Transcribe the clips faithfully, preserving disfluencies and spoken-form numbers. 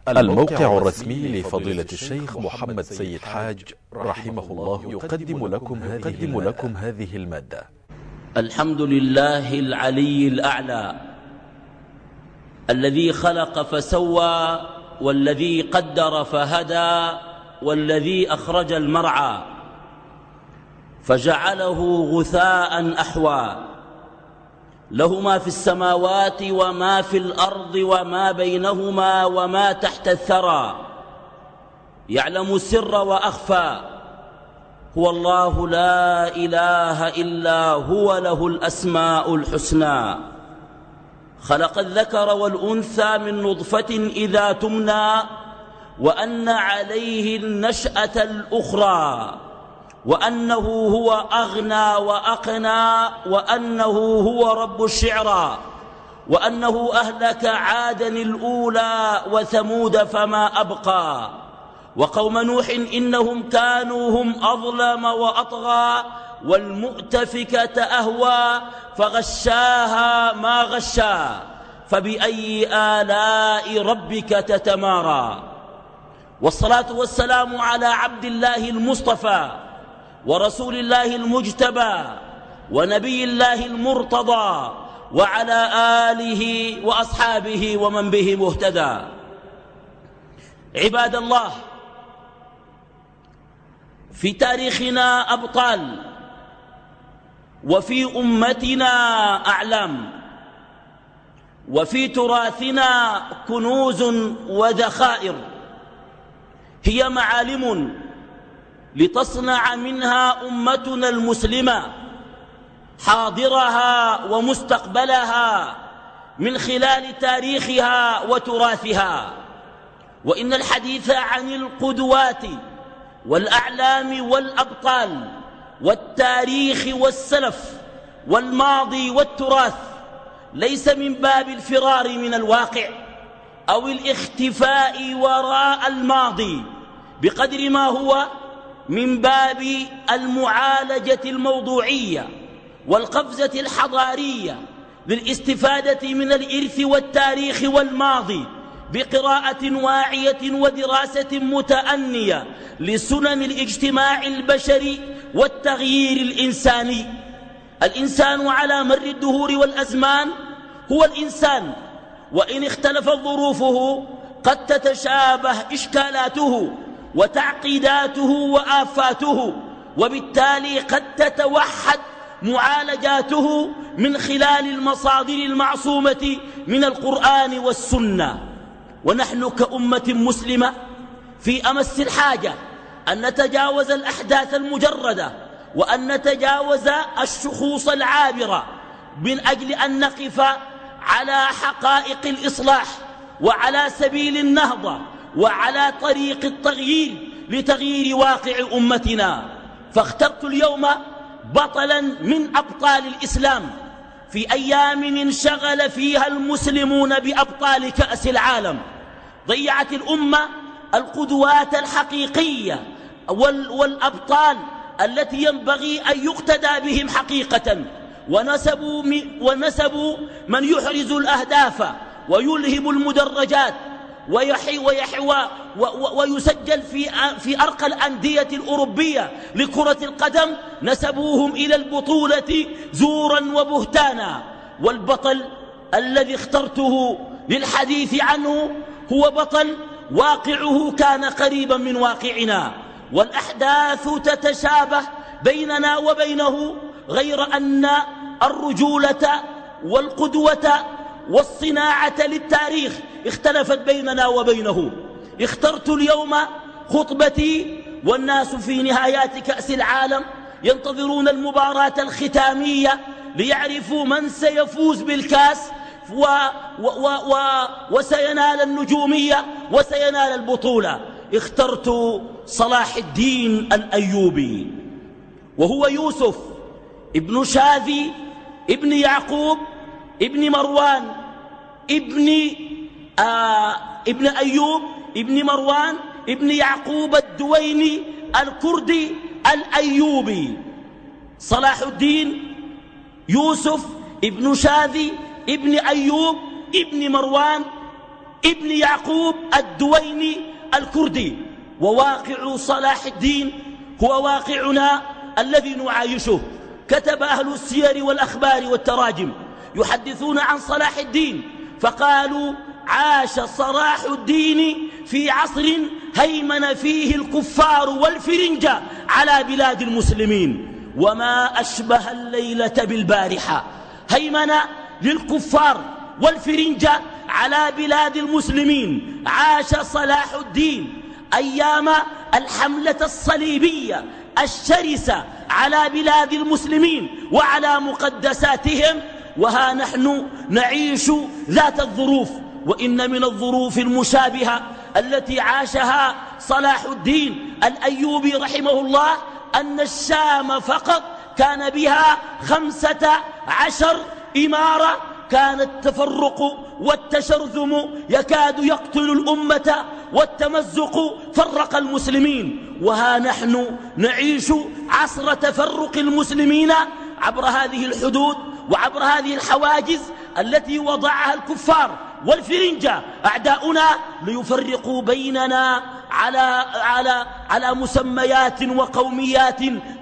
الموقع الرسمي لفضيلة الشيخ محمد سيد حاج رحمه الله يقدم لكم هذه, لكم هذه المادة. الحمد لله العلي الأعلى الذي خلق فسوى والذي قدر فهدى والذي أخرج المرعى فجعله غثاء أحوى، له ما في السماوات وما في الأرض وما بينهما وما تحت الثرى، يعلم السر وأخفى، هو الله لا إله إلا هو، له الأسماء الحسنى. خلق الذكر والأنثى من نطفة إذا تمنى، وأن عليه النشأة الأخرى، وأنه هو أغنى وأقنى، وأنه هو رب الشعرى، وأنه أهلك عادا الأولى وثمود فما أبقى، وقوم نوح إنهم كانوا هم أظلم وأطغى، والمؤتفكة أهوى فغشاها ما غشا، فبأي آلاء ربك تتمارى. والصلاة والسلام على عبد الله المصطفى ورسول الله المجتبى ونبي الله المرتضى، وعلى آله وأصحابه ومن به مهتدى. عباد الله، في تاريخنا أبطال، وفي أمتنا أعلام، وفي تراثنا كنوز وذخائر، هي معالم لتصنع منها أمتنا المسلمة حاضرها ومستقبلها من خلال تاريخها وتراثها. وإن الحديث عن القدوات والأعلام والأبطال والتاريخ والسلف والماضي والتراث ليس من باب الفرار من الواقع أو الاختفاء وراء الماضي، بقدر ما هو من باب المعالجة الموضوعية والقفزة الحضارية للاستفادة من الإرث والتاريخ والماضي، بقراءة واعية ودراسة متأنية لسنن الاجتماع البشري والتغيير الإنساني. الإنسان على مر الدهور والأزمان هو الإنسان، وإن اختلفت ظروفه قد تتشابه إشكالاته وتعقيداته وآفاته، وبالتالي قد تتوحد معالجاته من خلال المصادر المعصومة من القرآن والسنة. ونحن كأمة مسلمة في أمس الحاجة أن نتجاوز الأحداث المجردة، وأن نتجاوز الشخوص العابرة، من أجل أن نقف على حقائق الإصلاح وعلى سبيل النهضة وعلى طريق التغيير لتغيير واقع أمتنا. فاخترت اليوم بطلا من أبطال الإسلام في أيام انشغل فيها المسلمون بأبطال كأس العالم. ضيعت الأمة القدوات الحقيقية والأبطال التي ينبغي أن يقتدى بهم حقيقة، ونسبوا, ونسبوا من يحرز الأهداف ويلهم المدرجات ويحي ويحوى ويسجل في في أرقى الأندية الأوروبية لكرة القدم، نسبوهم إلى البطولة زورا وبهتانا. والبطل الذي اخترته للحديث عنه هو بطل واقعه كان قريبا من واقعنا، والأحداث تتشابه بيننا وبينه، غير أن الرجولة والقدوة والصناعة للتاريخ اختلفت بيننا وبينه. اخترت اليوم خطبتي والناس في نهايات كأس العالم ينتظرون المباراة الختامية ليعرفوا من سيفوز بالكاس و و و و وسينال النجومية وسينال البطولة. اخترت صلاح الدين الأيوبي، وهو يوسف ابن شاذي ابن يعقوب ابن مروان ابن, آه ابن أيوب ابن مروان ابن يعقوب الدويني الكردي الأيوبي. صلاح الدين يوسف ابن شاذي ابن أيوب ابن مروان ابن يعقوب الدويني الكردي. وواقع صلاح الدين هو واقعنا الذي نعايشه. كتب أهل السير والأخبار والتراجم يحدثون عن صلاح الدين فقالوا: عاش صلاح الدين في عصر هيمن فيه الكفار والفرنجة على بلاد المسلمين، وما أشبه الليلة بالبارحة. هيمن للكفار والفرنجة على بلاد المسلمين. عاش صلاح الدين أيام الحملة الصليبية الشرسة على بلاد المسلمين وعلى مقدساتهم، وها نحن نعيش ذات الظروف. وإن من الظروف المشابهة التي عاشها صلاح الدين الأيوبي رحمه الله أن الشام فقط كان بها خمسة عشر إمارة، كان التفرق والتشرذم يكاد يقتل الأمة، والتمزق فرق المسلمين. وها نحن نعيش عصر تفرق المسلمين عبر هذه الحدود وعبر هذه الحواجز التي وضعها الكفار والفرنجة أعداؤنا ليفرقوا بيننا على, على, على مسميات وقوميات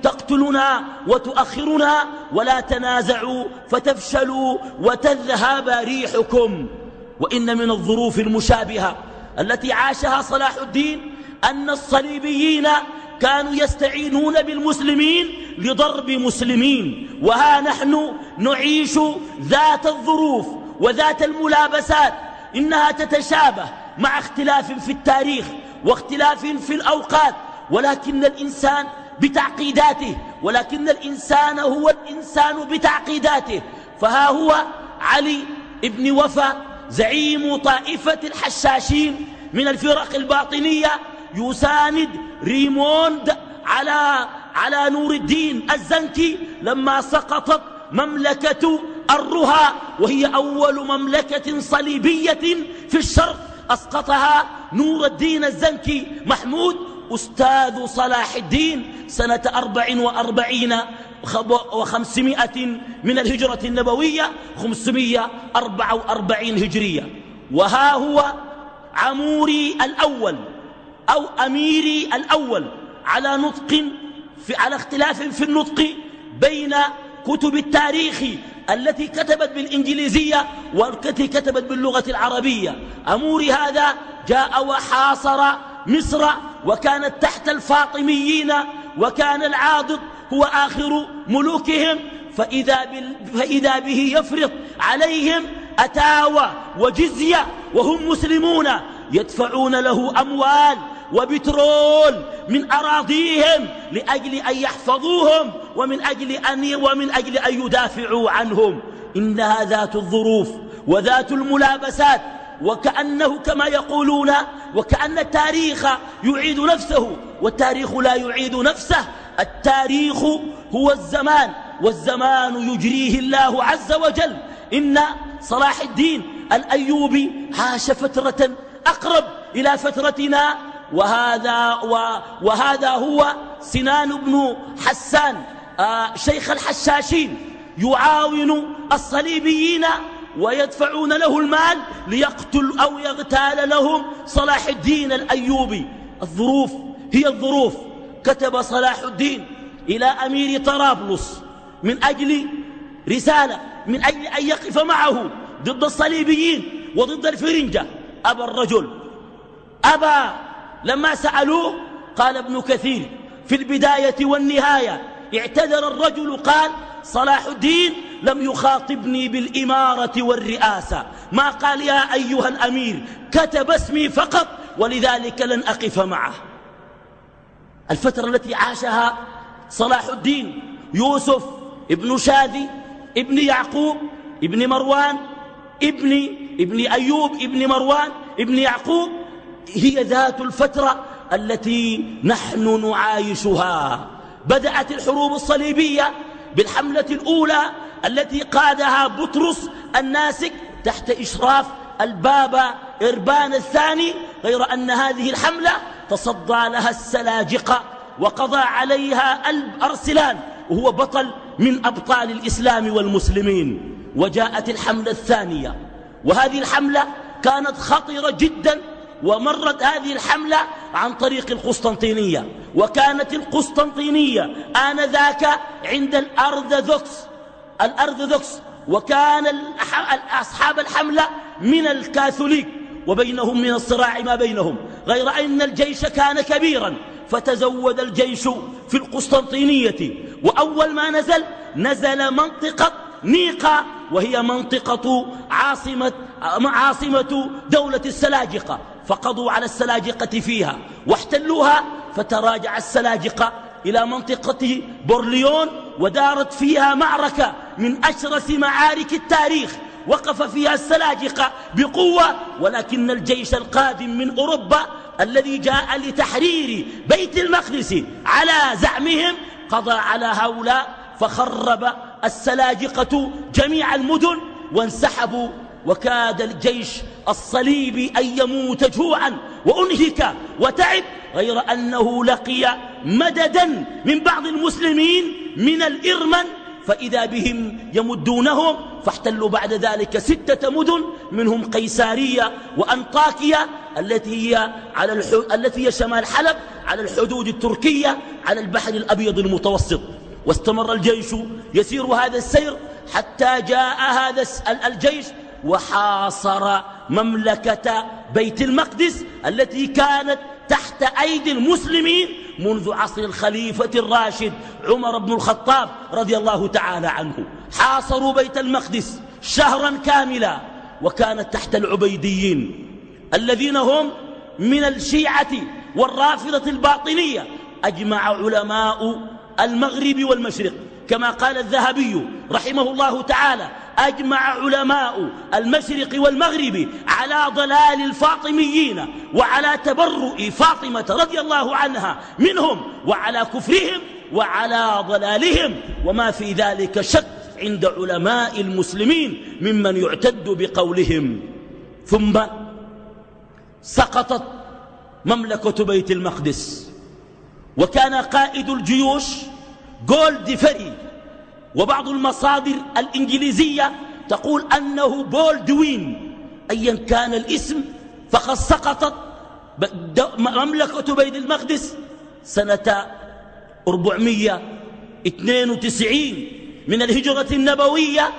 تقتلنا وتؤخرنا. ولا تنازعوا فتفشلوا وتذهب ريحكم. وإن من الظروف المشابهة التي عاشها صلاح الدين أن الصليبيين كانوا يستعينون بالمسلمين لضرب مسلمين. وها نحن نعيش ذات الظروف وذات الملابسات، إنها تتشابه مع اختلاف في التاريخ واختلاف في الأوقات، ولكن الإنسان بتعقيداته ولكن الإنسان هو الإنسان بتعقيداته. فها هو علي ابن وفا زعيم طائفة الحشاشين من الفرق الباطنية يساند ريموند على على نور الدين الزنكي لما سقطت مملكة الرها، وهي أول مملكة صليبية في الشرق أسقطها نور الدين الزنكي محمود أستاذ صلاح الدين سنة أربع وأربعين وخمسمائة من الهجرة النبوية، خمسمائة وأربعة وأربعين هجرية. وها هو عموري الأول أو أميري الأول على نطق في على اختلاف في النطق بين كتب التاريخ التي كتبت بالإنجليزية والتي كتبت باللغة العربية. أموري هذا جاء وحاصر مصر وكانت تحت الفاطميين، وكان العاضد هو آخر ملوكهم، فإذا, فإذا به يفرض عليهم أتاوى وجزية وهم مسلمون، يدفعون له أموال وبترول من أراضيهم لأجل أن يحفظوهم ومن أجل أن, ومن أجل أن يدافعوا عنهم. إنها ذات الظروف وذات الملابسات، وكأنه كما يقولون وكأن التاريخ يعيد نفسه، والتاريخ لا يعيد نفسه. التاريخ هو الزمان، والزمان يجريه الله عز وجل. إن صلاح الدين الأيوبي عاش فترة أقرب إلى فترتنا، وهذا, وهذا هو سنان بن حسان آه شيخ الحشاشين يعاون الصليبيين ويدفعون له المال ليقتل أو يغتال لهم صلاح الدين الأيوبي. الظروف هي الظروف. كتب صلاح الدين إلى أمير طرابلس من أجل رسالة من أجل أن يقف معه ضد الصليبيين وضد الفرنجة. أبى الرجل، أبى. لما سألوه قال ابن كثير في البداية والنهاية اعتذر الرجل قال: صلاح الدين لم يخاطبني بالإمارة والرئاسة، ما قال يا أيها الأمير، كتب اسمي فقط، ولذلك لن أقف معه. الفترة التي عاشها صلاح الدين يوسف ابن شاذي ابن يعقوب ابن مروان ابن, ابن أيوب ابن مروان ابن يعقوب هي ذات الفترة التي نحن نعايشها. بدأت الحروب الصليبية بالحملة الأولى التي قادها بطرس الناسك تحت إشراف البابا إربان الثاني، غير أن هذه الحملة تصدى لها السلاجقة وقضى عليها الأرسلان، وهو بطل من أبطال الإسلام والمسلمين. وجاءت الحملة الثانية، وهذه الحملة كانت خطيرة جدا، ومرت هذه الحملة عن طريق القسطنطينية، وكانت القسطنطينية آنذاك عند الأرثوذكس الأرثوذكس وكان أصحاب الحملة من الكاثوليك، وبينهم من الصراع ما بينهم، غير أن الجيش كان كبيرا، فتزود الجيش في القسطنطينية. وأول ما نزل نزل منطقة نيقا، وهي منطقة عاصمة, عاصمة دولة السلاجقة، فقضوا على السلاجقة فيها واحتلوها، فتراجع السلاجقة إلى منطقة بورليون، ودارت فيها معركة من أشرس معارك التاريخ، وقف فيها السلاجقة بقوة، ولكن الجيش القادم من أوروبا الذي جاء لتحرير بيت المقدس على زعمهم قضى على هؤلاء، فخرب السلاجقة جميع المدن وانسحبوا، وكاد الجيش الصليبي أن يموت جوعا وأنهك وتعب، غير أنه لقي مددا من بعض المسلمين من الإرمن، فإذا بهم يمدونهم، فاحتلوا بعد ذلك ستة مدن، منهم قيسارية وأنطاكيا التي هي, على الح... التي هي شمال حلب على الحدود التركية على البحر الأبيض المتوسط. واستمر الجيش يسير هذا السير حتى جاء هذا الجيش وحاصر مملكة بيت المقدس التي كانت تحت أيدي المسلمين منذ عصر الخليفة الراشد عمر بن الخطاب رضي الله تعالى عنه. حاصروا بيت المقدس شهرا كاملا، وكانت تحت العبيديين الذين هم من الشيعة والرافضة الباطنية. أجمع علماء المغرب والمشرق كما قال الذهبي رحمه الله تعالى، أجمع علماء المشرق والمغرب على ضلال الفاطميين وعلى تبرؤ فاطمة رضي الله عنها منهم، وعلى كفرهم وعلى ضلالهم، وما في ذلك شك عند علماء المسلمين ممن يعتد بقولهم. ثم سقطت مملكة بيت المقدس، وكان قائد الجيوش جولدفري، وبعض المصادر الإنجليزية تقول أنه بولدوين، أيا كان الاسم، فقد سقطت مملكة بيت المقدس سنة أربعمائة واثنين وتسعين من الهجرة النبوية،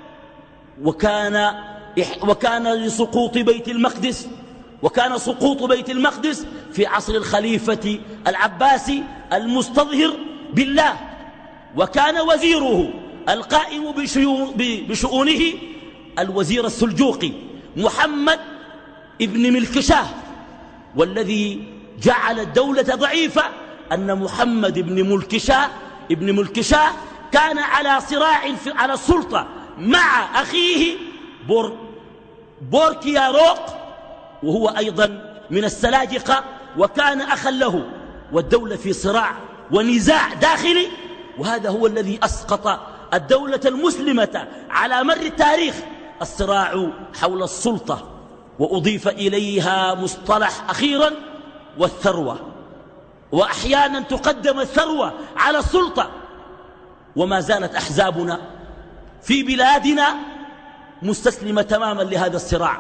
وكان وكان لسقوط بيت المقدس وكان سقوط بيت المقدس في عصر الخليفة العباسي المستظهر بالله، وكان وزيره القائم بشؤونه الوزير السلجوقي محمد ابن ملكشاه. والذي جعل الدولة ضعيفة أن محمد ابن ملكشاه ابن ملكشاه كان على صراع على السلطة مع أخيه بور بوركياروق، وهو أيضا من السلاجقة، وكان أخا له، والدولة في صراع ونزاع داخلي، وهذا هو الذي أسقط الدولة المسلمة على مر التاريخ، الصراع حول السلطة. وأضيف إليها مصطلح أخيرا والثروة، وأحيانا تقدم الثروة على السلطة. وما زالت أحزابنا في بلادنا مستسلمة تماما لهذا الصراع.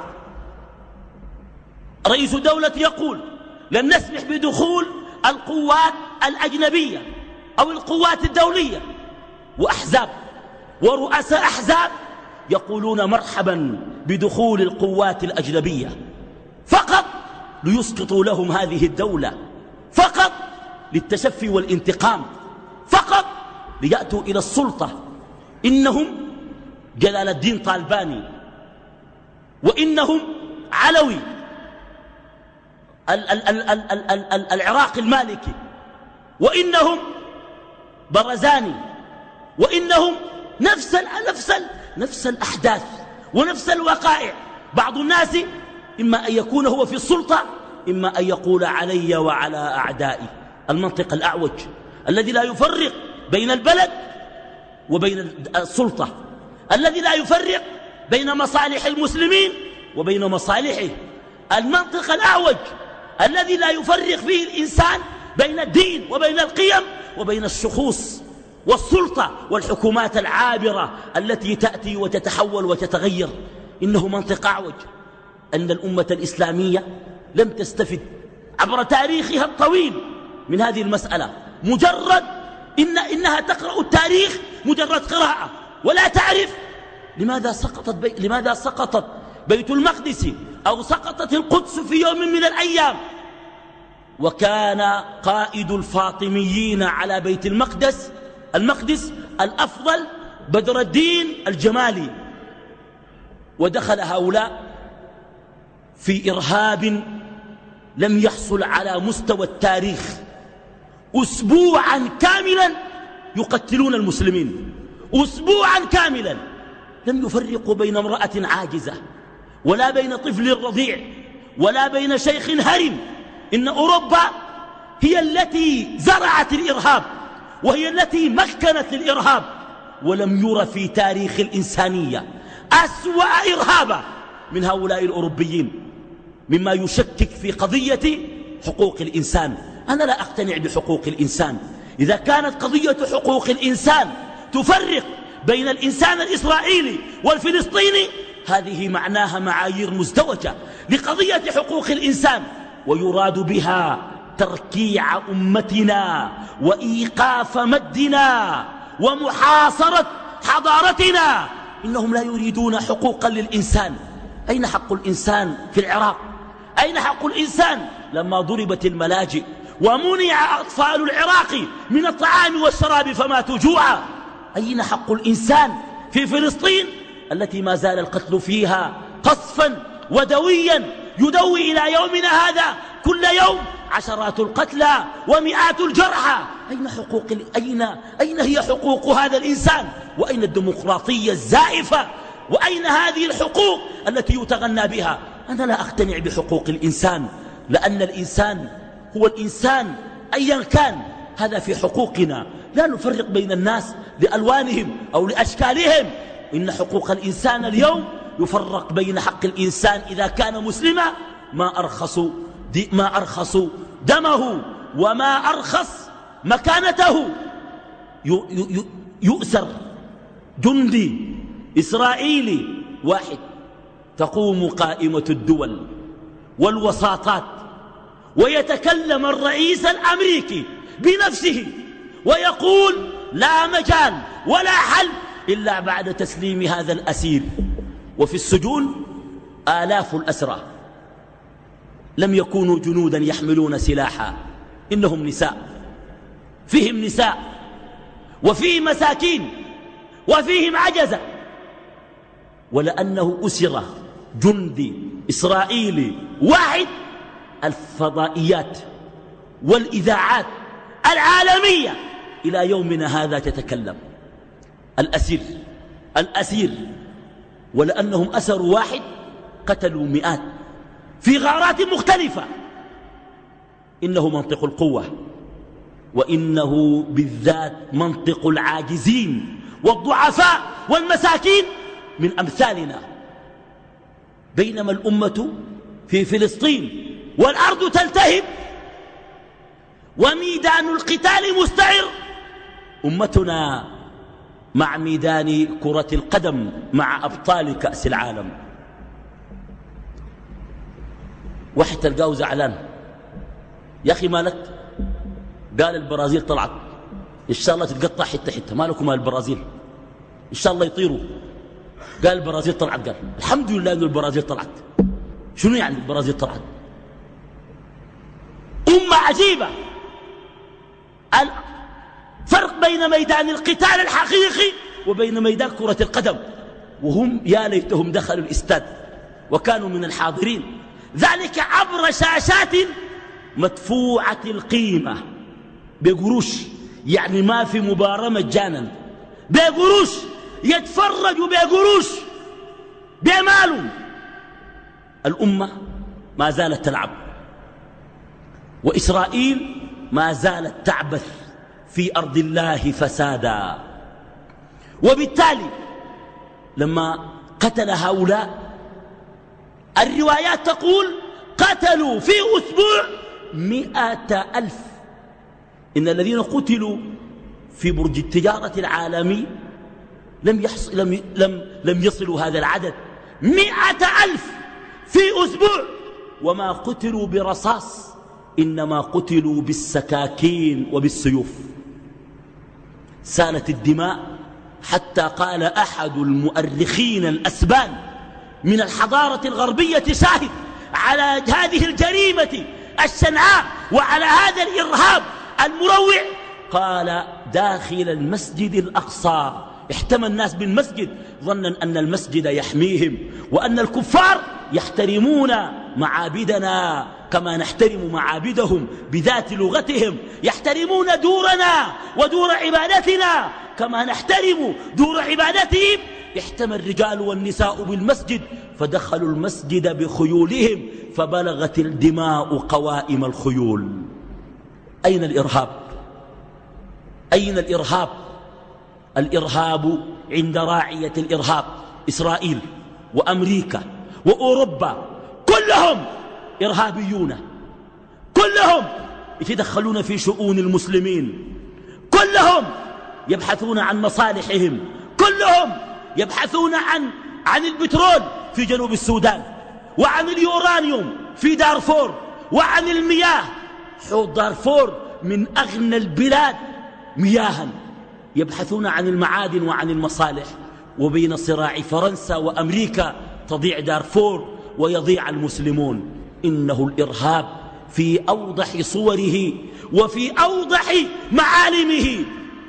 رئيس دولة يقول لن نسمح بدخول القوات الأجنبية أو القوات الدولية، وأحزاب ورؤساء أحزاب يقولون مرحبا بدخول القوات الأجنبية، فقط ليسقطوا لهم هذه الدولة، فقط للتشفي والانتقام، فقط ليأتوا إلى السلطة. إنهم جلال الدين طالباني، وإنهم علوي ال ال ال ال ال ال ال العراق المالكي، وإنهم برزاني، وإنهم نفس ال نفس ال نفس الأحداث ونفس الوقائع. بعض الناس إما أن يكون هو في السلطة، إما أن يقول علي وعلى أعدائي. المنطق الأعوج الذي لا يفرق بين البلد وبين السلطة، الذي لا يفرق بين مصالح المسلمين وبين مصالحه. المنطق الأعوج الذي لا يفرق فيه الإنسان بين الدين وبين القيم وبين الشخوص والسلطة والحكومات العابرة التي تأتي وتتحول وتتغير. إنه منطق أعوج. أن الأمة الإسلامية لم تستفد عبر تاريخها الطويل من هذه المسألة، مجرد إن إنها تقرأ التاريخ مجرد قراءة ولا تعرف لماذا سقطت بي لماذا سقطت بيت المقدس أو سقطت القدس في يوم من الأيام. وكان قائد الفاطميين على بيت المقدس المقدس الأفضل بدر الدين الجمالي، ودخل هؤلاء في إرهاب لم يحصل على مستوى التاريخ. أسبوعا كاملا يقتلون المسلمين، أسبوعا كاملا لم يفرقوا بين امرأة عاجزة ولا بين طفل رضيع ولا بين شيخ هرم. إن أوروبا هي التي زرعت الإرهاب وهي التي مكنت للإرهاب، ولم ير في تاريخ الإنسانية أسوأ إرهابا من هؤلاء الأوروبيين، مما يشكك في قضية حقوق الإنسان. أنا لا أقتنع بحقوق الإنسان. إذا كانت قضية حقوق الإنسان تفرق بين الإنسان الإسرائيلي والفلسطيني، هذه معناها معايير مزدوجة لقضية حقوق الإنسان، ويراد بها تركيع أمتنا وإيقاف مدنا ومحاصرة حضارتنا. إنهم لا يريدون حقوقا للإنسان. أين حق الإنسان في العراق؟ أين حق الإنسان لما ضربت الملاجئ ومنع أطفال العراق من الطعام والشراب فماتوا جوعا؟ أين حق الإنسان في فلسطين التي ما زال القتل فيها قصفا ودويا يدوي إلى يومنا هذا كل يوم عشرات القتلى ومئات الجرحى؟ أين حقوق أين أين هي حقوق هذا الإنسان؟ وأين الديمقراطية الزائفة؟ وأين هذه الحقوق التي يتغنى بها؟ أنا لا أقتنع بحقوق الإنسان، لأن الإنسان هو الإنسان أيا كان. هذا في حقوقنا، لا نفرق بين الناس لألوانهم أو لأشكالهم. إن حقوق الإنسان اليوم يفرق بين حق الإنسان إذا كان مسلما ما أرخص ما أرخص دمه وما أرخص مكانته. يؤسر جندي إسرائيلي واحد، تقوم قائمة الدول والوساطات ويتكلم الرئيس الأمريكي بنفسه ويقول لا مجال ولا حل إلا بعد تسليم هذا الأسير. وفي السجون آلاف الأسرى لم يكونوا جنودا يحملون سلاحا، إنهم نساء، فيهم نساء وفيهم مساكين وفيهم عجزة. ولأنه أسر جندي إسرائيلي واحد، الفضائيات والإذاعات العالمية إلى يومنا هذا تتكلم الأسير الأسير. ولأنهم أسروا واحد قتلوا مئات في غارات مختلفة. إنه منطق القوة، وإنه بالذات منطق العاجزين والضعفاء والمساكين من أمثالنا. بينما الأمة في فلسطين والأرض تلتهب وميدان القتال مستعر، أمتنا مع ميدان كرة القدم مع أبطال كأس العالم. واحد تلقاه زعلان، يا أخي مالك؟ قال البرازيل طلعت، إن شاء الله تتقطع حتة حتة. مالكم مال البرازيل؟ إن شاء الله يطيروا. قال البرازيل طلعت، قال الحمد لله أن البرازيل طلعت. شنو يعني البرازيل طلعت؟ أمة عجيبة. الفرق بين ميدان القتال الحقيقي وبين ميدان كرة القدم، وهم يا ليتهم دخلوا الاستاد وكانوا من الحاضرين، ذلك عبر شاشات مدفوعة القيمة بقروش، يعني ما في مباراة مجانا، بقروش يتفرجوا بقروش بمال. الأمة ما زالت تلعب، وإسرائيل ما زالت تعبث في أرض الله فسادا. وبالتالي لما قتل هؤلاء، الروايات تقول قتلوا في أسبوع مئة ألف. إن الذين قتلوا في برج التجارة العالمي لم, يحص... لم... لم... لم يصلوا هذا العدد. مئة ألف في أسبوع، وما قتلوا برصاص إنما قتلوا بالسكاكين وبالسيوف. سالت الدماء حتى قال أحد المؤرخين الأسبان من الحضارة الغربية شاهد على هذه الجريمة الشنعاء وعلى هذا الإرهاب المروع، قال داخل المسجد الأقصى احتمى الناس بالمسجد ظنا أن المسجد يحميهم، وأن الكفار يحترمون معابدنا كما نحترم معابدهم بذات لغتهم، يحترمون دورنا ودور عبادتنا كما نحترم دور عبادتهم. احتمى الرجال والنساء بالمسجد فدخلوا المسجد بخيولهم فبلغت الدماء قوائم الخيول. أين الإرهاب؟ أين الإرهاب؟ الإرهاب عند راعية الإرهاب إسرائيل وأمريكا وأوروبا، كلهم إرهابيون، كلهم يتدخلون في شؤون المسلمين، كلهم يبحثون عن مصالحهم، كلهم يبحثون عن عن البترول في جنوب السودان، وعن اليورانيوم في دارفور، وعن المياه. حوض دارفور من أغنى البلاد مياها، يبحثون عن المعادن وعن المصالح. وبين صراع فرنسا وأمريكا تضيع دارفور ويضيع المسلمون. إنه الإرهاب في أوضح صوره وفي أوضح معالمه.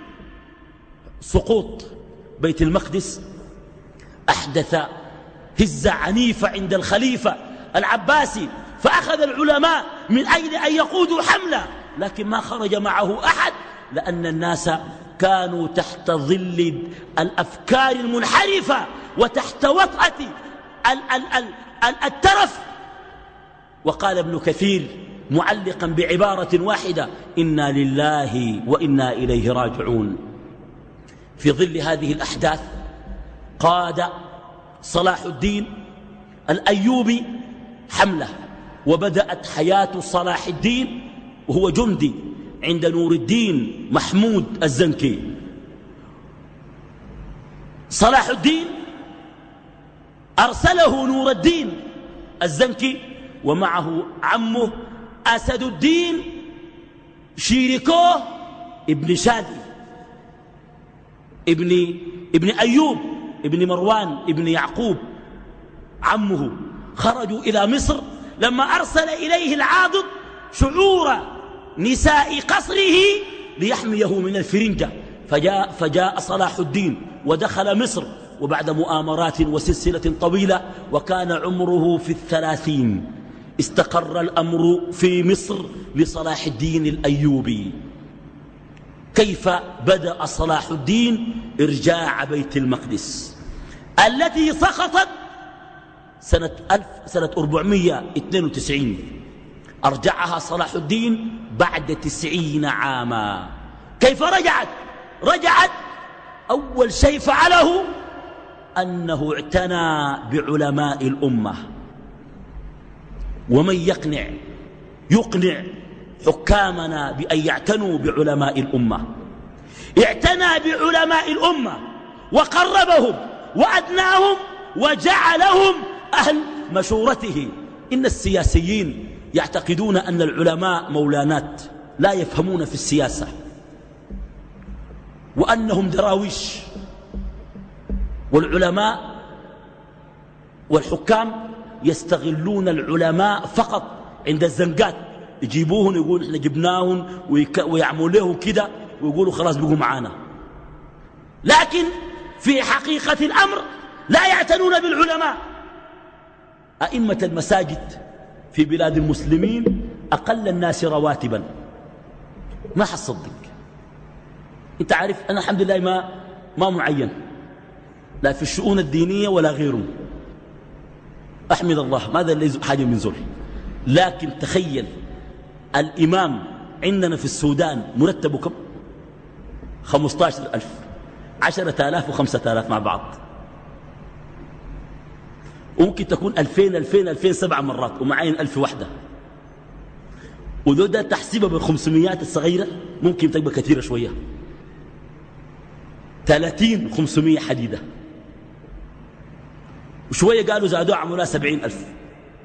سقوط بيت المقدس أحدث هزة عنيفة عند الخليفة العباسي، فأخذ العلماء من أجل أن يقودوا حملة، لكن ما خرج معه أحد، لأن الناس كانوا تحت ظل الأفكار المنحرفة وتحت وطأة الترف. وقال ابن كثير معلقا بعبارة واحدة: إنا لله وإنا إليه راجعون. في ظل هذه الأحداث قاد صلاح الدين الأيوبي حملة، وبدأت حياة صلاح الدين وهو جندي عند نور الدين محمود الزنكي. صلاح الدين أرسله نور الدين الزنكي ومعه عمه أسد الدين شيريكوه ابن شادي ابن, ابن أيوب ابن مروان ابن يعقوب عمه. خرجوا إلى مصر لما أرسل إليه العاضد شعور نساء قصره ليحميه من الفرنجة، فجاء, فجاء صلاح الدين ودخل مصر، وبعد مؤامرات وسلسلة طويلة وكان عمره في الثلاثين استقر الأمر في مصر لصلاح الدين الأيوبي. كيف بدأ صلاح الدين إرجاع بيت المقدس التي سقطت سنة, ألف سنة أربعمائة واثنين وتسعين؟ أرجعها صلاح الدين بعد تسعين عاما. كيف رجعت؟ رجعت أول شيء فعله أنه اعتنى بعلماء الأمة. ومن يقنع يقنع حكامنا بأن يعتنوا بعلماء الأمة. اعتنى بعلماء الأمة وقربهم وأدناهم وجعلهم أهل مشورته. إن السياسيين يعتقدون أن العلماء مولانات لا يفهمون في السياسة، وأنهم دراويش، والعلماء والحكام يستغلون العلماء فقط عند الزنقات، يجيبوهم يقولوا احنا جبناهم ويعملوا لهم كده ويقولوا خلاص بيقوا معانا، لكن في حقيقة الأمر لا يعتنون بالعلماء. أئمة المساجد في بلاد المسلمين أقل الناس رواتبا، ما حصدق. انت عارف أنا الحمد لله ما, ما معين لا في الشؤون الدينية ولا غيره، أحمد الله، ماذا اللي حاجة من زول. لكن تخيل الإمام عندنا في السودان مرتبه كم؟ خمسة عشر ألف، عشرة آلاف وخمسة آلاف مع بعض، وممكن تكون ألفين ألفين ألفين سبع مرات ومعين ألف وحدة، وذو ده تحسيبه بالخمسميات الصغيرة ممكن تبقى كثيرة شوية، ثلاثين خمسمية حديدة، وشوية قالوا زادوا عملها سبعين ألف.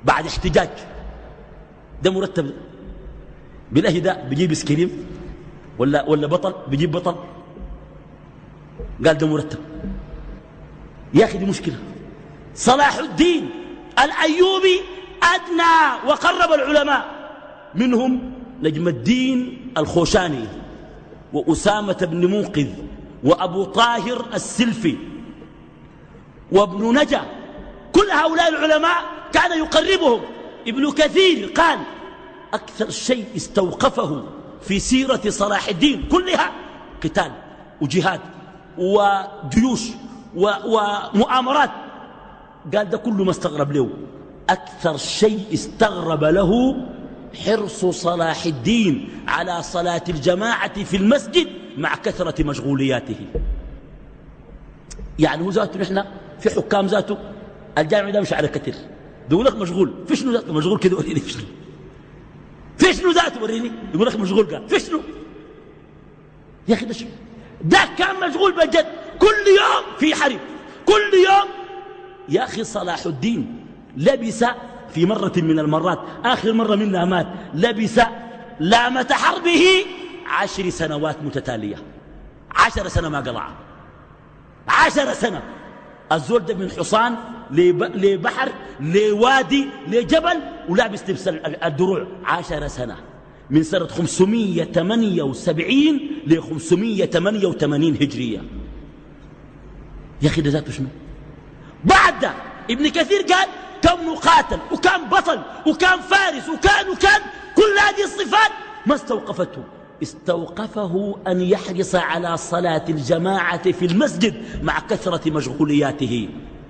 بعد احتجاج. ده مرتب بالله؟ ده بيجيب اسكريم ولا ولا بطل؟ بيجيب بطل؟ قال ده مرتب. يا أخي دي مشكلة. صلاح الدين الأيوبي أدنى وقرب العلماء، منهم نجم الدين الخوشاني وأسامة بن منقذ وأبو طاهر السلفي وابن نجا. كل هؤلاء العلماء كان يقربهم. ابن كثير قال أكثر شيء استوقفه في سيرة صلاح الدين كلها قتال وجهاد وجيوش ومؤامرات. قال ده كله ما استغرب له. أكثر شيء استغرب له حرص صلاح الدين على صلاة الجماعة في المسجد مع كثرة مشغولياته. يعني هو ذاته نحن في حكام ذاته الجامع ده مش على كتير، بيقول لك مشغول. في شنو ذاته مشغول كده؟ وريني في شنو، في شنو ذاته وريني. يقول لك مشغول. قال في شنو يا أخي؟ ده شنو؟ ده كان مشغول بجد، كل يوم في حرب، كل يوم. يا أخي صلاح الدين لبس في مرة من المرات، آخر مرة منها مات، لبس لامة حربه عشر سنوات متتالية. عشر سنة ما قلع، عشر سنة. الزول ده من حصان لبحر لوادي لجبل ولابس لبس الدروع. عشر سنة من سنة خمسمية وثمانية وسبعين ل خمسمية وثمانية وثمانين هجرية. يا أخي ده ذاته شنو؟ بعد ابن كثير قال كم مقاتل وكان بطل وكان فارس وكان وكان كل هذه الصفات ما استوقفته. استوقفه أن يحرص على صلاة الجماعة في المسجد مع كثرة مشغولياته.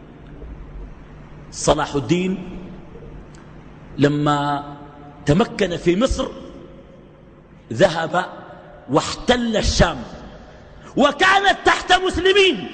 صلاح الدين لما تمكن في مصر ذهب واحتل الشام وكانت تحت مسلمين.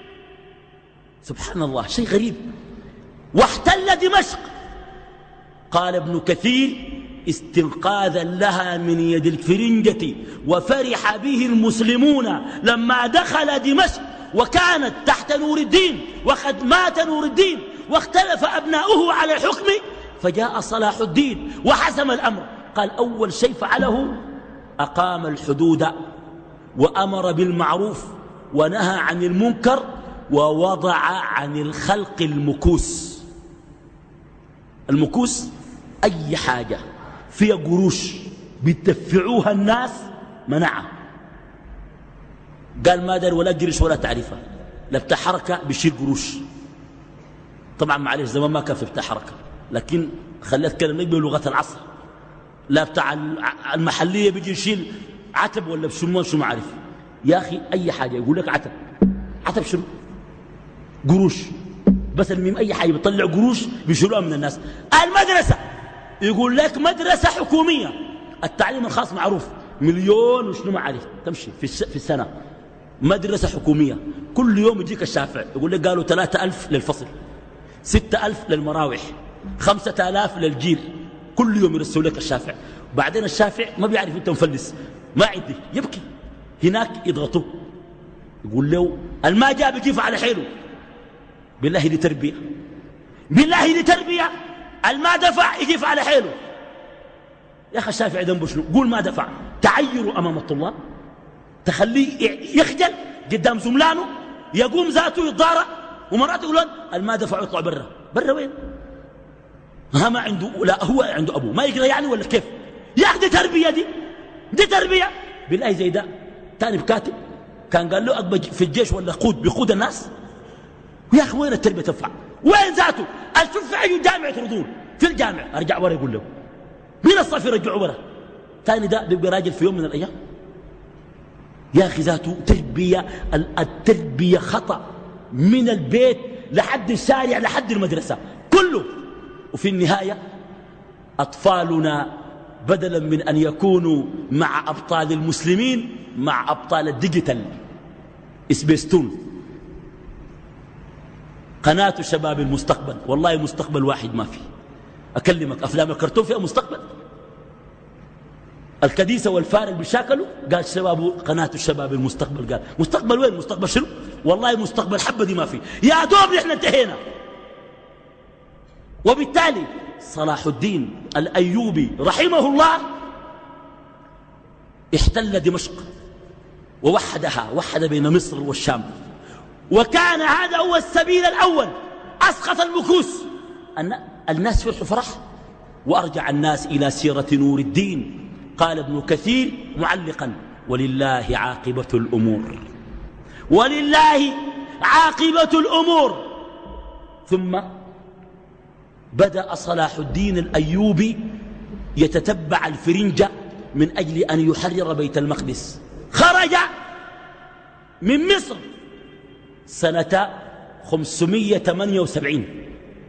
سبحان الله، شيء غريب. واحتل دمشق. قال ابن كثير استنقاذا لها من يد الفرنجة، وفرح به المسلمون لما دخل دمشق وكانت تحت نور الدين، وقد مات نور الدين واختلف أبناؤه على الحكم، فجاء صلاح الدين وحسم الأمر. قال أول شيء فعله أقام الحدود وأمر بالمعروف ونهى عن المنكر ووضع عن الخلق المكوس. المكوس أي حاجة فيها قروش بيدفعوها الناس منعها. قال ما دار ولا قرش ولا تعرفها، لا بتاع حركة بيشيل قروش. طبعا معلش زمان ما كان في بتاع حركة، لكن خليت كلام نقبل بلغة العصر. لا بتاع المحلية بيجي يشيل عتب ولا بشمون شو ما عارف. يا أخي أي حاجة يقول لك عتب. عتب شنو؟ قروش. بس المهم أي حاجة بيطلع قروش بيشيلوها من الناس. المدرسة يقول لك مدرسة حكومية، التعليم الخاص معروف مليون وشنو ما عارف تمشي في, في السنة. مدرسة حكومية كل يوم يجيك الشافع يقول لك قالوا ثلاثة ألف للفصل، ستة ألف للمراوح، خمسة آلاف للجير. كل يوم يرسل لك الشافع. بعدين الشافع ما بيعرف انت مفلس، ما عندي، يبكي. هناك يضغطوه يقول له الما جاء بكيف على حيله. بالله دي تربية، بالله دي تربية. الما دفع يجيف على حيله. يا أخي الشافع ذنبه شنو؟ قول ما دفع. تعيره أمام الطلاب، تخليه يخجل قدام زملانه، يقوم ذاته يتضارع، ومرات يقولون الما دفع يطلع برا. برا وين؟ ها ما عنده، لا هو عنده أبوه ما يقرأ يعني ولا كيف؟ يا أخي دي تربية، دي دي تربية. بالله زي ده تاني بكاتب كان قال له أقبل في الجيش ولا قود بيقود الناس. ويا أخي وين التربية تنفع؟ وين ذاته؟ أشوف في أي جامع يطردون في الجامع، أرجع ورا يقول له مين الصف يرجعوا ورا. تاني ده بيبقى راجل في يوم من الأيام. يا أخي ذاته تربية. التربية خطأ من البيت لحد الشارع لحد المدرسة كله. وفي النهاية أطفالنا بدلا من أن يكونوا مع أبطال المسلمين مع أبطال الديجيتال. إسبيستون، قناة شباب المستقبل. والله مستقبل واحد ما في. أكلمك أفلام الكرتون فيها مستقبل. الكديسة والفارق بشاكلوا قال شباب قناة الشباب المستقبل. قال مستقبل وين؟ مستقبل شنو؟ والله مستقبل حبة دي ما في. يا دوب نحن انتهينا. وبالتالي صلاح الدين الأيوبي رحمه الله احتل دمشق ووحدها، وحد بين مصر والشام، وكان هذا هو السبيل الأول. أسقط المكوس، الناس فرحوا فرح، وأرجع الناس إلى سيرة نور الدين. قال ابن كثير معلقا: ولله عاقبة الأمور، ولله عاقبة الأمور. ثم بدأ صلاح الدين الأيوبي يتتبع الفرنجة من أجل أن يحرر بيت المقدس. خرج من مصر سنة خمسمائة وثمانية وسبعين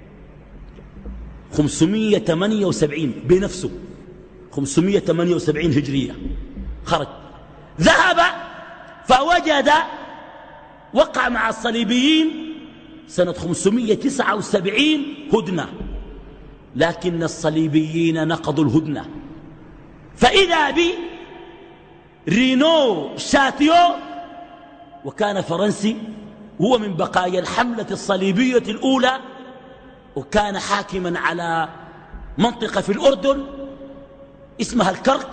خمسمائة وثمانية وسبعين بنفسه، خمسمائة وثمانية وسبعين هجرية خرج. ذهب فوجد وقع مع الصليبيين سنة خمسمائة وتسعة وسبعين هدنة، لكن الصليبيين نقضوا الهدنة، فإذا برينو شاتيو، وكان فرنسي، هو من بقايا الحملة الصليبية الأولى، وكان حاكما على منطقة في الأردن اسمها الكرك،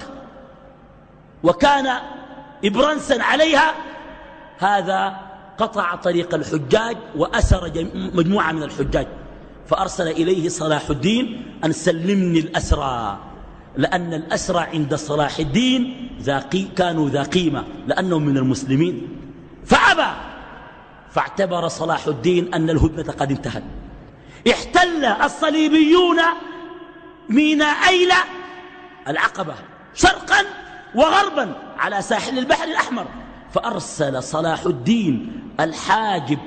وكان إبرنسا عليها. هذا قطع طريق الحجاج وأسر مجموعة من الحجاج، فأرسل إليه صلاح الدين أن سلمني الأسرى، لأن الأسرى عند صلاح الدين كانوا ذا قيمة لأنهم من المسلمين، فأبى. فاعتبر صلاح الدين أن الهدنة قد انتهت. احتل الصليبيون ميناء أيلة العقبة شرقا وغربا على ساحل البحر الأحمر، فأرسل صلاح الدين الحاجب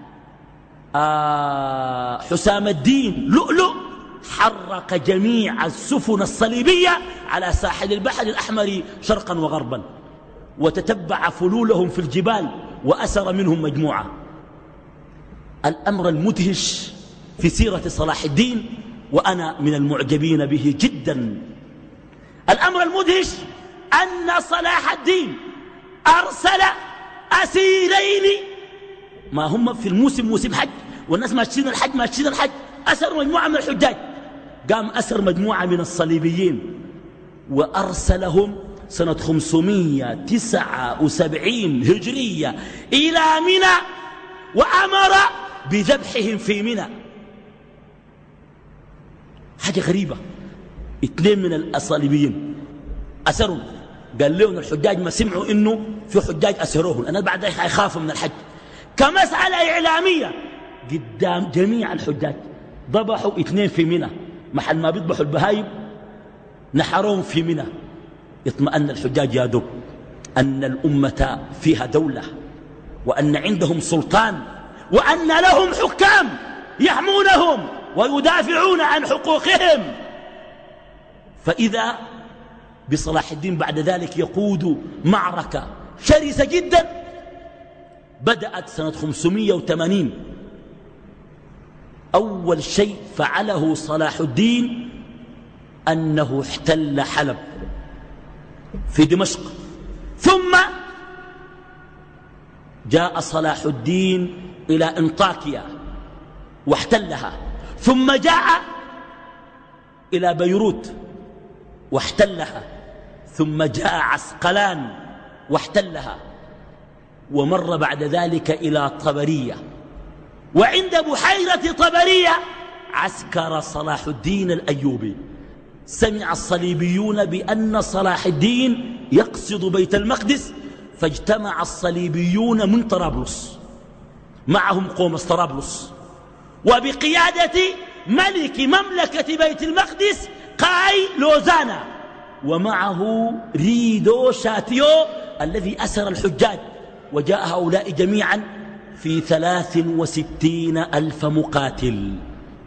آه حسام الدين لؤلؤ، حرق جميع السفن الصليبية على ساحل البحر الأحمر شرقا وغربا، وتتبع فلولهم في الجبال وأسر منهم مجموعة. الأمر المدهش في سيرة صلاح الدين، وأنا من المعجبين به جدا، الأمر المدهش أن صلاح الدين أرسل أسيرين، ما هم في الموسم موسم حج والناس ماشيين الحج ماشيين الحج، أسر مجموعة من الحجاج، قام أسر مجموعة من الصليبيين وأرسلهم سنة خمسمائة وتسعة وسبعين هجرية إلى منى، وأمر بذبحهم في منى. حاجة غريبة، اثنين من الصليبيين أسروا، قال لهم الحجاج ما سمعوا إنه في حجاج أسروهم، أنا بعد ذلك يخافوا من الحج، كمسألة إعلامية قدام جميع الحجاج. ذبحوا اثنين في منى، محل ما بيذبحوا البهايم نحروهم في منى. اطمأن الحجاج يا دوب أن الأمة فيها دولة، وأن عندهم سلطان، وأن لهم حكام يحمونهم ويدافعون عن حقوقهم. فإذا بصلاح الدين بعد ذلك يقود معركة شرسة جدا. بدأت سنة خمسمائة وثمانين، أول شيء فعله صلاح الدين أنه احتل حلب في دمشق، ثم جاء صلاح الدين إلى انطاكيا واحتلها، ثم جاء إلى بيروت واحتلها، ثم جاء عسقلان واحتلها، ومر بعد ذلك إلى طبرية، وعند بحيرة طبرية عسكر صلاح الدين الأيوبي. سمع الصليبيون بأن صلاح الدين يقصد بيت المقدس، فاجتمع الصليبيون من طرابلس، معهم قومس طرابلس، وبقيادة ملك مملكة بيت المقدس قاي لوزانا، ومعه ريدو شاتيو الذي أسر الحجاج. وجاء هؤلاء جميعا في ثلاث وستين ألف مقاتل،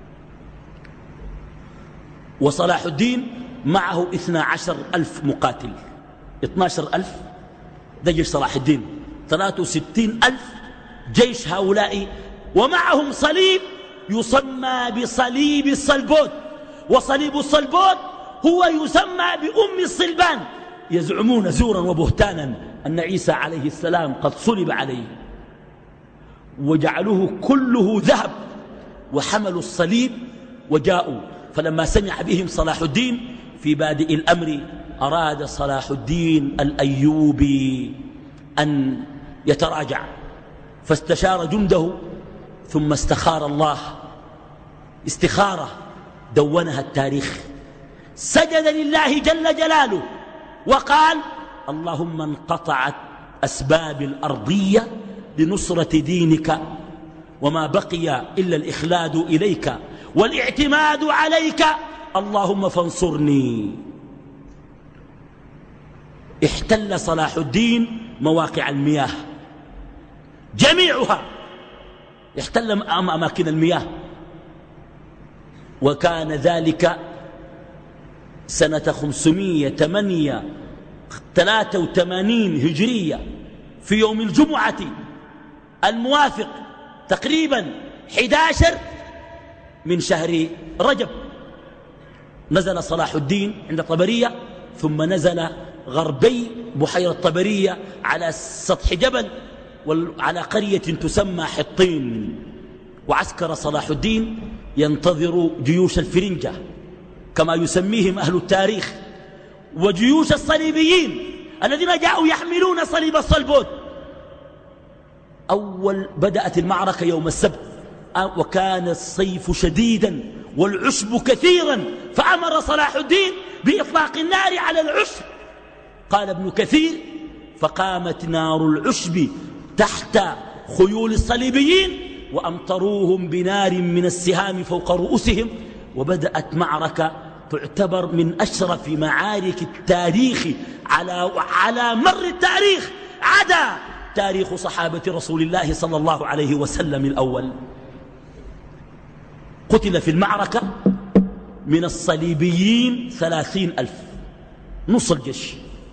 وصلاح الدين معه اثنى عشر ألف مقاتل. اثنى عشر ألف ده جيش صلاح الدين، ثلاثة وستين ألف جيش هؤلاء، ومعهم صليب يسمى بصليب الصلبوت، وصليب الصلبوت هو يسمى بأم الصلبان. يزعمون زورا وبهتانا أن عيسى عليه السلام قد صلب عليه، وجعلوه كله ذهب، وحملوا الصليب وجاءوا. فلما سمع بهم صلاح الدين في بادئ الأمر أراد صلاح الدين الأيوبي أن يتراجع، فاستشار جنده ثم استخار الله استخارة دونها التاريخ. سجد لله جل جلاله وقال: اللهم انقطعت أسباب الأرضية لنصرة دينك وما بقي إلا الإخلاد إليك والاعتماد عليك، اللهم فانصرني. احتل صلاح الدين مواقع المياه جميعها، احتل أماكن المياه، وكان ذلك سنة خمسمائة وثلاثة وثمانين هجرية في يوم الجمعة الموافق تقريبا أحد عشر من شهر رجب. نزل صلاح الدين عند طبرية، ثم نزل غربي بحيرة طبرية على سطح جبل وعلى قرية تسمى حطين. وعسكر صلاح الدين ينتظر جيوش الفرنجة كما يسميهم أهل التاريخ، وجيوش الصليبيين الذين جاءوا يحملون صليب الصلبوت. أول بدأت المعركة يوم السبت، وكان الصيف شديدا والعشب كثيرا، فأمر صلاح الدين بإطلاق النار على العشب. قال ابن كثير: فقامت نار العشب تحت خيول الصليبيين وأمطروهم بنار من السهام فوق رؤوسهم، وبدأت معركة تعتبر من أشرف معارك التاريخ على, على مر التاريخ، عدا تاريخ صحابة رسول الله صلى الله عليه وسلم الأول. قتل في المعركة من الصليبيين ثلاثين ألف، نص الجيش،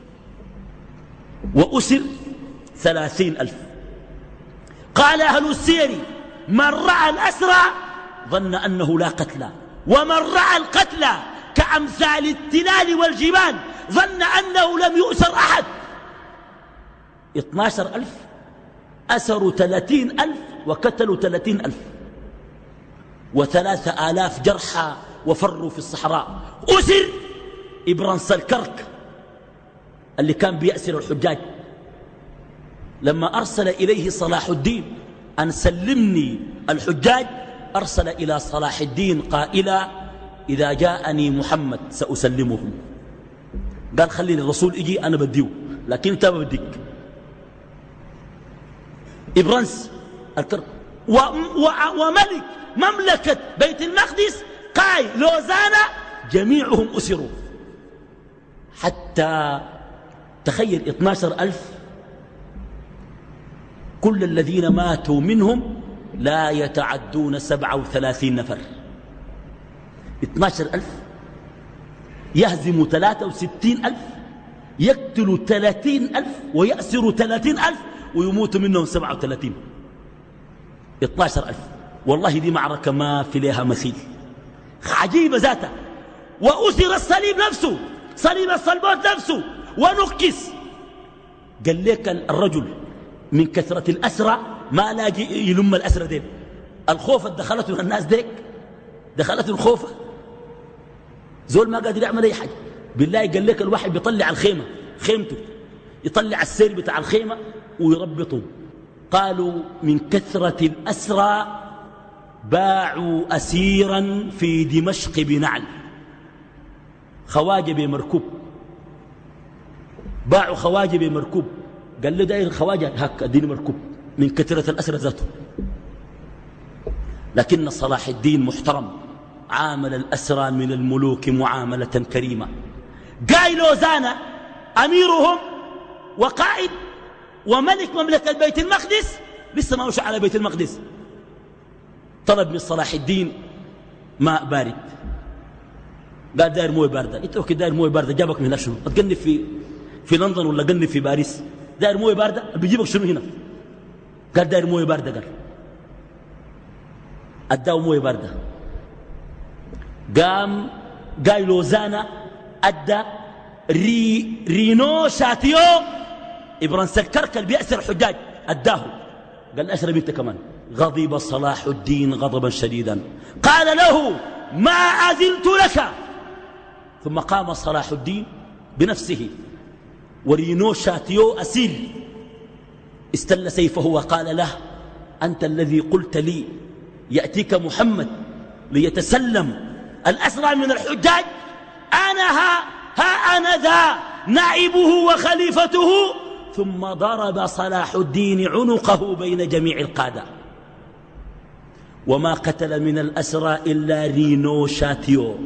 وأسر ثلاثين ألف. قال أهل السير: من رأى الأسرى ظن أنه لا قتلى، ومن رأى القتلى كأمثال التلال والجبال ظن أنه لم يؤسر أحد. اثني عشر ألف أسروا ثلاثين ألف وقتلوا ثلاثين ألف، وثلاثة آلاف جرحى وفروا في الصحراء. أسر إبرنس الكرك اللي كان بيأسر الحجاج، لما أرسل إليه صلاح الدين أن سلمني الحجاج، أرسل إلى صلاح الدين قائلا: إذا جاءني محمد سأسلمهم. قال: خليني الرسول يجي أنا بديه، لكن أنت ما بديك. إبرنس الكرك وملك مملكة بيت المقدس قاي لوزانا جميعهم أسروا، حتى تخيل اثني عشر ألف، كل الذين ماتوا منهم لا يتعدون سبعة وثلاثين نفر. اثني عشر ألف يهزم ثلاثة وستين ألف، يقتل ثلاثين ألف ويأسر ثلاثين ألف ويموت منهم سبعة وثلاثين. اثني عشر ألف، والله دي معركة ما في لها مثيل، عجيبة ذاتها. وأسر الصليب نفسه، صليب الصلبوت نفسه، ونكس. قال لك الرجل من كثرة الأسرى ما لاقي يلم الأسرى ديل، الخوف دخلته الناس ديك، دخلته الخوفة، زول ما قادر يعمل أي حاجة. بالله قال لك الواحد بيطلع الخيمة، خيمته يطلع السير بتاع الخيمة ويربطه. قالوا من كثرة الأسرى باعوا أسيرا في دمشق بنعل، خواجة بمركوب، باعوا خواجة بمركوب. قال له داير خواجة هك اديني مركوب من كثرة الأسرى ذاته. لكن صلاح الدين محترم، عامل الأسرى من الملوك معاملة كريمة. قاي لوزانا أميرهم وقائد وملك مملكة بيت المقدس، لسه ما وشع على بيت المقدس، طلب من صلاح الدين ماء بارد. قال داير مويه باردة. انت اوكي داير مويه باردة، جابك من هناك شنو؟ تقنب في في لندن ولا قنب في باريس؟ داير مويه باردة بيجيبك شنو هنا؟ قال داير مويه باردة. قال اداه مويه باردة. قام قاي لوزانا ادى ري رينو شاتيو إبرنس الكرك اللي بيأسر الحجاج اداه. قال اشرب انت كمان. غضب صلاح الدين غضبا شديدا، قال له: ما أزلت لك. ثم قام صلاح الدين بنفسه ورينو شاتيو أسير استل سيفه وقال له: أنت الذي قلت لي يأتيك محمد ليتسلم الأسرى من الحجاج، أنا ها, ها أنا ذا نائبه وخليفته. ثم ضرب صلاح الدين عنقه بين جميع القادة. وما قتل من الأسرى إلا رينو شاتيو،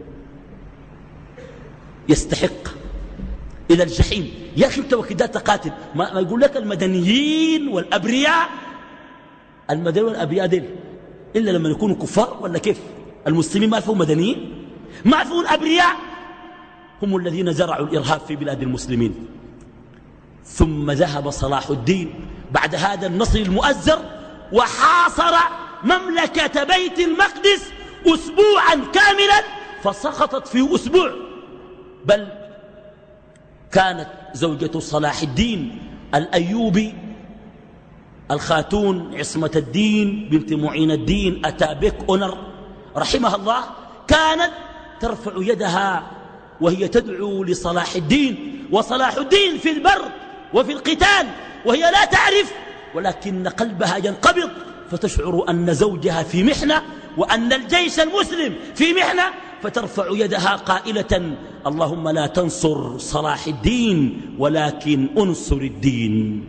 يستحق إلى الجحيم. يا أخي أنت وكدات تقاتل، ما, ما يقول لك المدنيين والأبرياء، المدنيين والأبرياء دل إلا لما يكونوا كفار ولا كيف؟ المسلمين ما فيهم مدنيين، ما فيهم أبرياء، هم الذين زرعوا الإرهاب في بلاد المسلمين. ثم ذهب صلاح الدين بعد هذا النصر المؤزر وحاصر مملكة بيت المقدس أسبوعا كاملا، فسقطت في أسبوع. بل كانت زوجة صلاح الدين الأيوبي الخاتون عصمة الدين بنت معين الدين أتابك أونر رحمها الله، كانت ترفع يدها وهي تدعو لصلاح الدين، وصلاح الدين في البر وفي القتال وهي لا تعرف، ولكن قلبها ينقبض فتشعر أن زوجها في محنة وأن الجيش المسلم في محنة، فترفع يدها قائلة: اللهم لا تنصر صلاح الدين ولكن انصر الدين.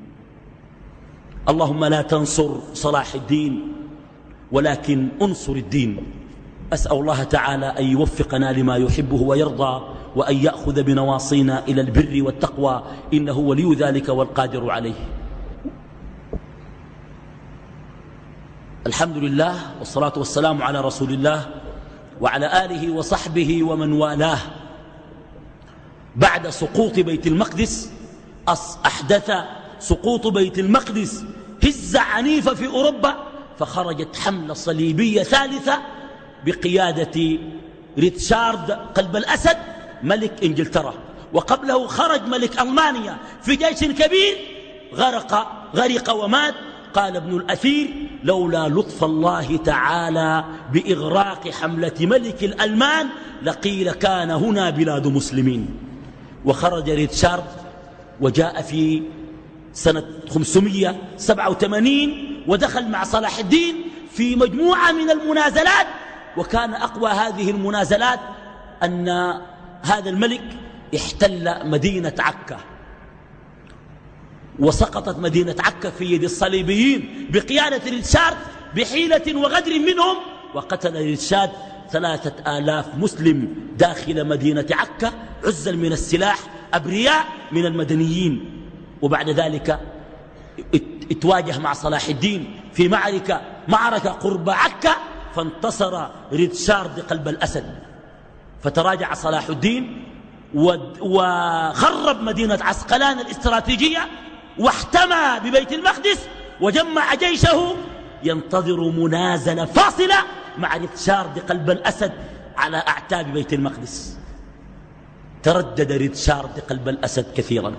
اللهم لا تنصر صلاح الدين ولكن انصر الدين. أسأل الله تعالى أن يوفقنا لما يحبه ويرضى، وأن يأخذ بنواصينا إلى البر والتقوى، إنه ولي ذلك والقادر عليه. الحمد لله والصلاة والسلام على رسول الله وعلى آله وصحبه ومن والاه. بعد سقوط بيت المقدس أحدث سقوط بيت المقدس هزة عنيفة في أوروبا، فخرجت حملة صليبية ثالثة بقيادة ريتشارد قلب الأسد ملك إنجلترا، وقبله خرج ملك ألمانيا في جيش كبير، غرق غرق ومات. قال ابن الأثير: لولا لطف الله تعالى بإغراق حملة ملك الألمان لقيل كان هنا بلاد مسلمين. وخرج ريتشارد وجاء في سنة خمسمائة وسبعة وثمانين ودخل مع صلاح الدين في مجموعة من المنازلات، وكان أقوى هذه المنازلات أن هذا الملك احتل مدينة عكا، وسقطت مدينة عكا في يد الصليبيين بقيادة ريتشارد بحيلة وغدر منهم، وقتل ريتشارد ثلاثة آلاف مسلم داخل مدينة عكا، عزل من السلاح، أبرياء من المدنيين. وبعد ذلك اتواجه مع صلاح الدين في معركة معركة قرب عكا، فانتصر ريتشارد قلب الأسد، فتراجع صلاح الدين وخرب مدينة عسقلان الاستراتيجية، واحتمى ببيت المقدس، وجمع جيشه ينتظر منازلة فاصلة مع ريتشارد قلب الأسد على أعتاب بيت المقدس. تردد ريتشارد قلب الأسد كثيرا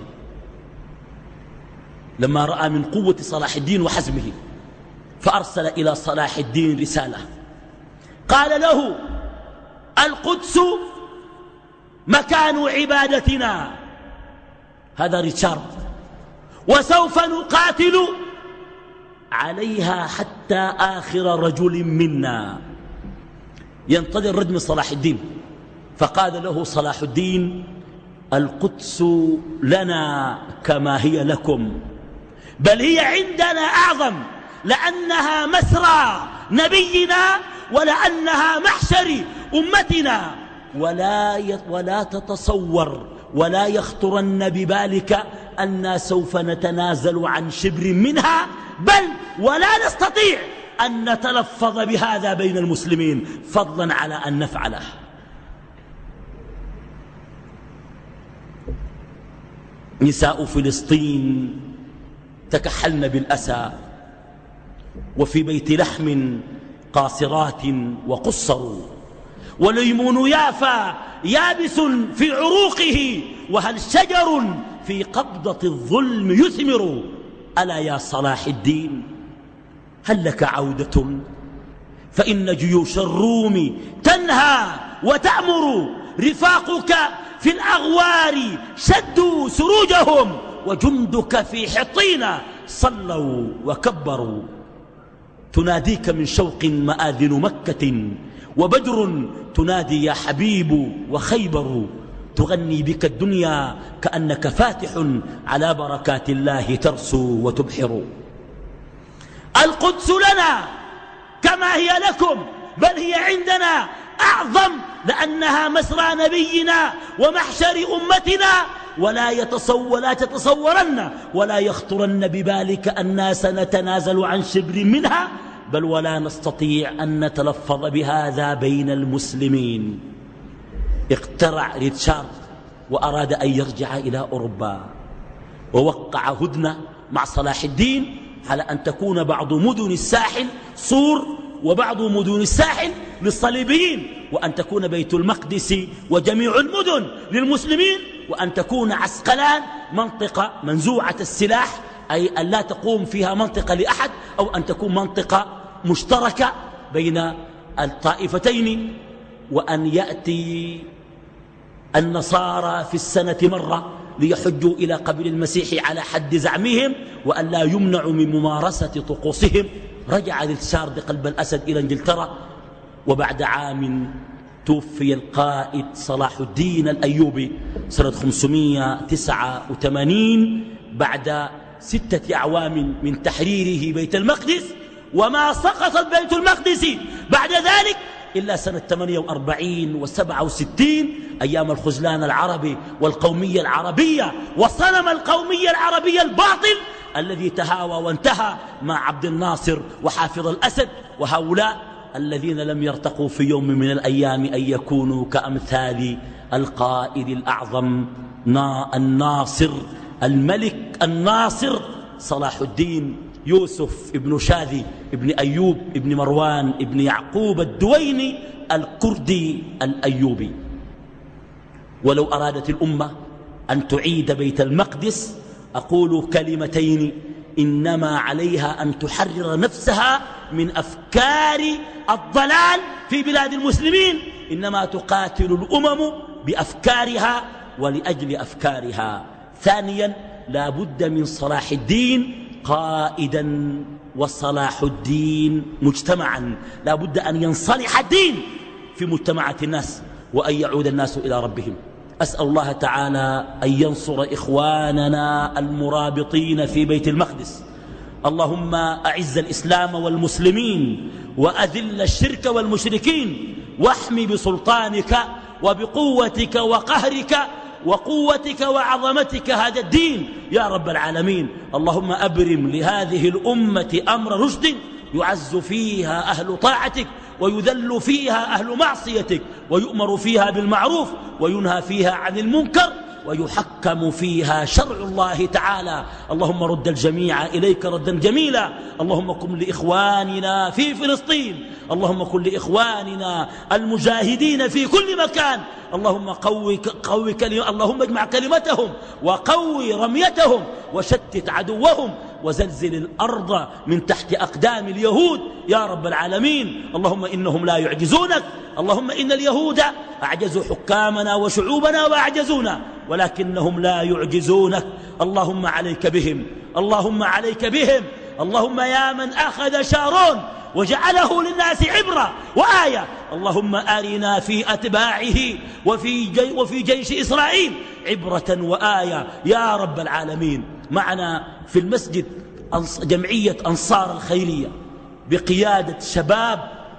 لما رأى من قوة صلاح الدين وحزمه، فأرسل إلى صلاح الدين رسالة قال له: القدس مكان عبادتنا، هذا ريتشارد، وسوف نقاتل عليها حتى آخر رجل منا. ينتظر رد من صلاح الدين، فقال له صلاح الدين: القدس لنا كما هي لكم، بل هي عندنا أعظم، لأنها مسرى نبينا ولأنها محشر أمتنا، ولا ولا تتصور ولا يخطرن ببالك أننا سوف نتنازل عن شبر منها، بل ولا نستطيع أن نتلفظ بهذا بين المسلمين، فضلا على أن نفعله. نساء فلسطين تكحلن بالأسى، وفي بيت لحم قاصرات وقصروا، وليمون يافا يابس في عروقه، وهل شجر في قبضة الظلم يثمر. ألا يا صلاح الدين، هل لك عودة فإن جيوش الروم تنهى وتأمر، رفاقك في الأغوار شدوا سروجهم، وجندك في حطين صلوا وكبروا. تناديك من شوق مآذن مكة، وبدر تنادي يا حبيب وخيبر. تغني بك الدنيا كأنك فاتح على بركات الله ترسو وتبحر. القدس لنا كما هي لكم، بل هي عندنا أعظم، لأنها مسرى نبينا ومحشر أمتنا. ولا يتصور ولا تتصورن ولا يخطرن ببالك أننا سنتنازل عن شبر منها، بل ولا نستطيع أن نتلفظ بهذا بين المسلمين. اقترع ريتشارد وأراد أن يرجع إلى أوروبا، ووقع هدنة مع صلاح الدين على أن تكون بعض مدن الساحل صور، وبعض مدن الساحل للصليبيين، وأن تكون بيت المقدس وجميع المدن للمسلمين، وأن تكون عسقلان منطقة منزوعة السلاح، أي أن لا تقوم فيها منطقة لأحد، أو أن تكون منطقة مشتركة بين الطائفتين. وأن يأتي النصارى في السنة مرة ليحجوا إلى قبر المسيح على حد زعمهم، وأن لا يمنعوا من ممارسة طقوسهم. رجع ريتشارد قلب الأسد إلى إنجلترا، وبعد عام توفي القائد صلاح الدين الأيوبي سنة خمسمائة وتسعة وثمانين بعد ستة أعوام من تحريره بيت المقدس. وما سقط بيت المقدس بعد ذلك إلا سنة ثمانية وأربعين وسبعة وستين، أيام الخزلان العربي والقومية العربية وصنم القومية العربية الباطل الذي تهاوى وانتهى مع عبد الناصر وحافظ الأسد، وهؤلاء الذين لم يرتقوا في يوم من الأيام أن يكونوا كأمثال القائد الأعظم الناصر الملك الناصر صلاح الدين يوسف ابن شاذي ابن أيوب ابن مروان ابن يعقوب الدويني الكردي الأيوبي. ولو أرادت الأمة أن تعيد بيت المقدس أقول كلمتين: إنما عليها أن تحرر نفسها من أفكار الضلال في بلاد المسلمين. إنما تقاتل الأمم بأفكارها ولأجل أفكارها. ثانيا، لا بد من صلاح الدين قائدا وصلاح الدين مجتمعا. لا بد أن ينصلح الدين في مجتمعات الناس وأن يعود الناس إلى ربهم. أسأل الله تعالى أن ينصر إخواننا المرابطين في بيت المقدس. اللهم أعز الإسلام والمسلمين وأذل الشرك والمشركين، واحمي بسلطانك وبقوتك وقهرك وقوتك وعظمتك هذا الدين يا رب العالمين. اللهم أبرم لهذه الأمة أمر رشد يعز فيها أهل طاعتك ويذل فيها أهل معصيتك، ويؤمر فيها بالمعروف وينهى فيها عن المنكر، ويحكم فيها شرع الله تعالى. اللهم رد الجميع إليك ردا جميلا. اللهم كن لإخواننا في فلسطين، اللهم كن لإخواننا المجاهدين في كل مكان. اللهم قوي, قوي كلمة اللهم اجمع كلمتهم وقوي رميتهم وشتت عدوهم وزلزل الأرض من تحت أقدام اليهود يا رب العالمين. اللهم إنهم لا يعجزونك. اللهم إن اليهود أعجزوا حكامنا وشعوبنا وأعجزونا، ولكنهم لا يعجزونك. اللهم عليك بهم، اللهم عليك بهم. اللهم يا من أخذ شارون وجعله للناس عبرة وآية، اللهم أرنا في أتباعه وفي, جي وفي جيش إسرائيل عبرة وآية يا رب العالمين. معنا في المسجد جمعية أنصار الخيرية بقيادة شباب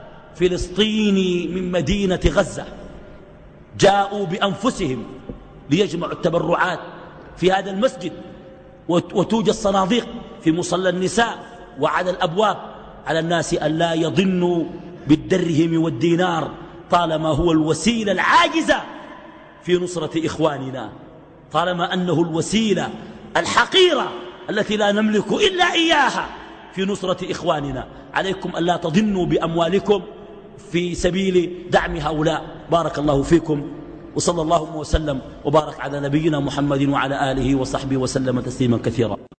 فلسطيني من مدينة غزة، جاءوا بأنفسهم ليجمعوا التبرعات في هذا المسجد، وتوجد صناديق في مصلى النساء وعلى الأبواب على الناس أن لا يضنوا بالدرهم والدينار، طالما هو الوسيلة العاجزة في نصرة إخواننا، طالما أنه الوسيلة الحقيرة التي لا نملك إلا إياها في نصرة إخواننا. عليكم أن لا تضنوا بأموالكم في سبيل دعم هؤلاء. بارك الله فيكم، وصلى الله وسلم وبارك على نبينا محمد وعلى آله وصحبه وسلم تسليما كثيرا.